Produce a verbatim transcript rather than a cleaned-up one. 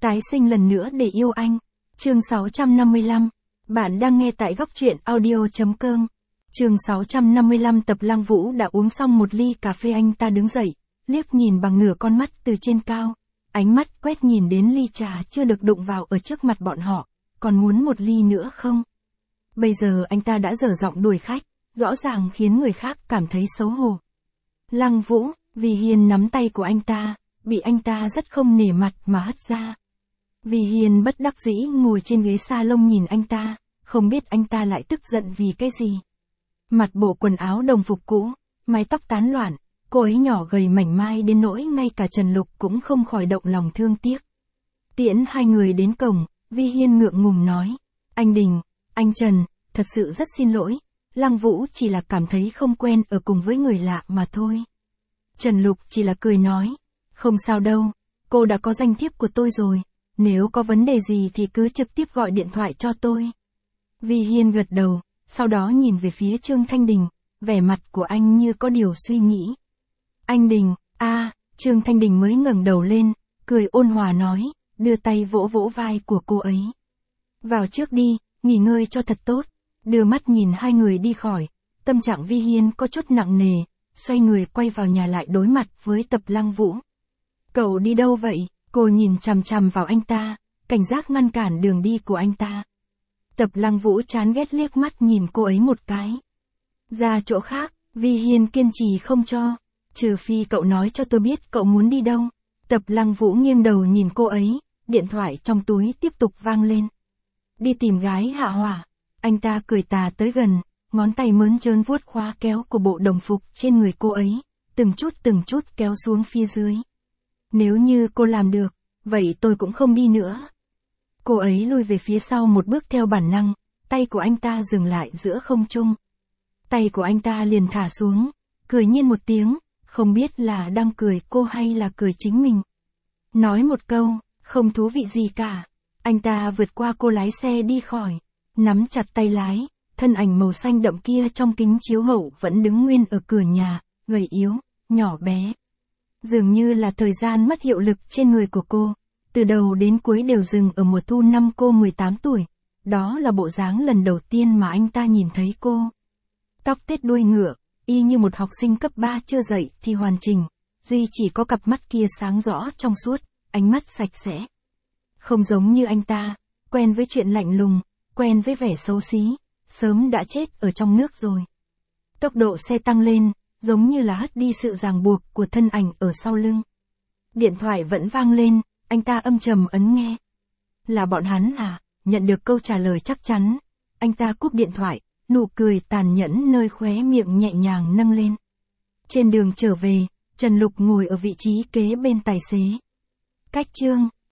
Tái sinh lần nữa để yêu anh. Chương sáu trăm năm mươi lăm. Bạn đang nghe tại góc truyện audio chấm com. Chương sáu trăm năm mươi lăm. Tập Lăng Vũ đã uống xong một ly cà phê, anh ta đứng dậy, liếc nhìn bằng nửa con mắt từ trên cao. Ánh mắt quét nhìn đến ly trà chưa được đụng vào ở trước mặt bọn họ. Còn muốn một ly nữa không? Bây giờ anh ta đã dở giọng đuổi khách, rõ ràng khiến người khác cảm thấy xấu hổ. Lăng Vũ, Vì Hiên nắm tay của anh ta, bị anh ta rất không nể mặt mà hất ra. Vì Hiên bất đắc dĩ ngồi trên ghế salon nhìn anh ta, không biết anh ta lại tức giận vì cái gì. Mặt bộ quần áo đồng phục cũ, mái tóc tán loạn, cô ấy nhỏ gầy mảnh mai đến nỗi ngay cả Trần Lục cũng không khỏi động lòng thương tiếc. Tiễn hai người đến cổng, Vi Hiên ngượng ngùng nói, anh Đình, anh Trần, thật sự rất xin lỗi, Lăng Vũ chỉ là cảm thấy không quen ở cùng với người lạ mà thôi. Trần Lục chỉ là cười nói, không sao đâu, cô đã có danh thiếp của tôi rồi, nếu có vấn đề gì thì cứ trực tiếp gọi điện thoại cho tôi. Vi Hiên gật đầu, sau đó nhìn về phía Trương Thanh Đình, vẻ mặt của anh như có điều suy nghĩ. Anh Đình, a, à, Trương Thanh Đình mới ngẩng đầu lên, cười ôn hòa nói, đưa tay vỗ vỗ vai của cô ấy. Vào trước đi, nghỉ ngơi cho thật tốt. Đưa mắt nhìn hai người đi khỏi, tâm trạng Vi Hiên có chút nặng nề, xoay người quay vào nhà lại đối mặt với Tập Lăng Vũ. Cậu đi đâu vậy? Cô nhìn chằm chằm vào anh ta, cảnh giác ngăn cản đường đi của anh ta. Tập Lăng Vũ chán ghét liếc mắt nhìn cô ấy một cái. Ra chỗ khác, Vi Hiên kiên trì không cho, trừ phi cậu nói cho tôi biết cậu muốn đi đâu. Tập Lăng Vũ nghiêng đầu nhìn cô ấy, điện thoại trong túi tiếp tục vang lên. Đi tìm gái hạ hỏa. Anh ta cười tà tới gần, ngón tay mớn trớn vuốt khóa kéo của bộ đồng phục trên người cô ấy, từng chút từng chút kéo xuống phía dưới. Nếu như cô làm được, vậy tôi cũng không đi nữa. Cô ấy lùi về phía sau một bước theo bản năng, tay của anh ta dừng lại giữa không trung. Tay của anh ta liền thả xuống, cười nhiên một tiếng, không biết là đang cười cô hay là cười chính mình. Nói một câu, không thú vị gì cả. Anh ta vượt qua cô lái xe đi khỏi, nắm chặt tay lái, thân ảnh màu xanh đậm kia trong kính chiếu hậu vẫn đứng nguyên ở cửa nhà, gầy yếu, nhỏ bé. Dường như là thời gian mất hiệu lực trên người của cô, từ đầu đến cuối đều dừng ở mùa thu năm cô mười tám tuổi, đó là bộ dáng lần đầu tiên mà anh ta nhìn thấy cô. Tóc tết đuôi ngựa, y như một học sinh cấp ba chưa dậy thì hoàn chỉnh, duy chỉ có cặp mắt kia sáng rõ trong suốt, ánh mắt sạch sẽ. Không giống như anh ta, quen với chuyện lạnh lùng, quen với vẻ xấu xí, sớm đã chết ở trong nước rồi. Tốc độ xe tăng lên, giống như là hất đi sự ràng buộc của thân ảnh ở sau lưng. Điện thoại vẫn vang lên, anh ta âm trầm ấn nghe. Là bọn hắn à? Nhận được câu trả lời chắc chắn, anh ta cúp điện thoại, nụ cười tàn nhẫn nơi khóe miệng nhẹ nhàng nâng lên. Trên đường trở về, Trần Lục ngồi ở vị trí kế bên tài xế. Cách Trương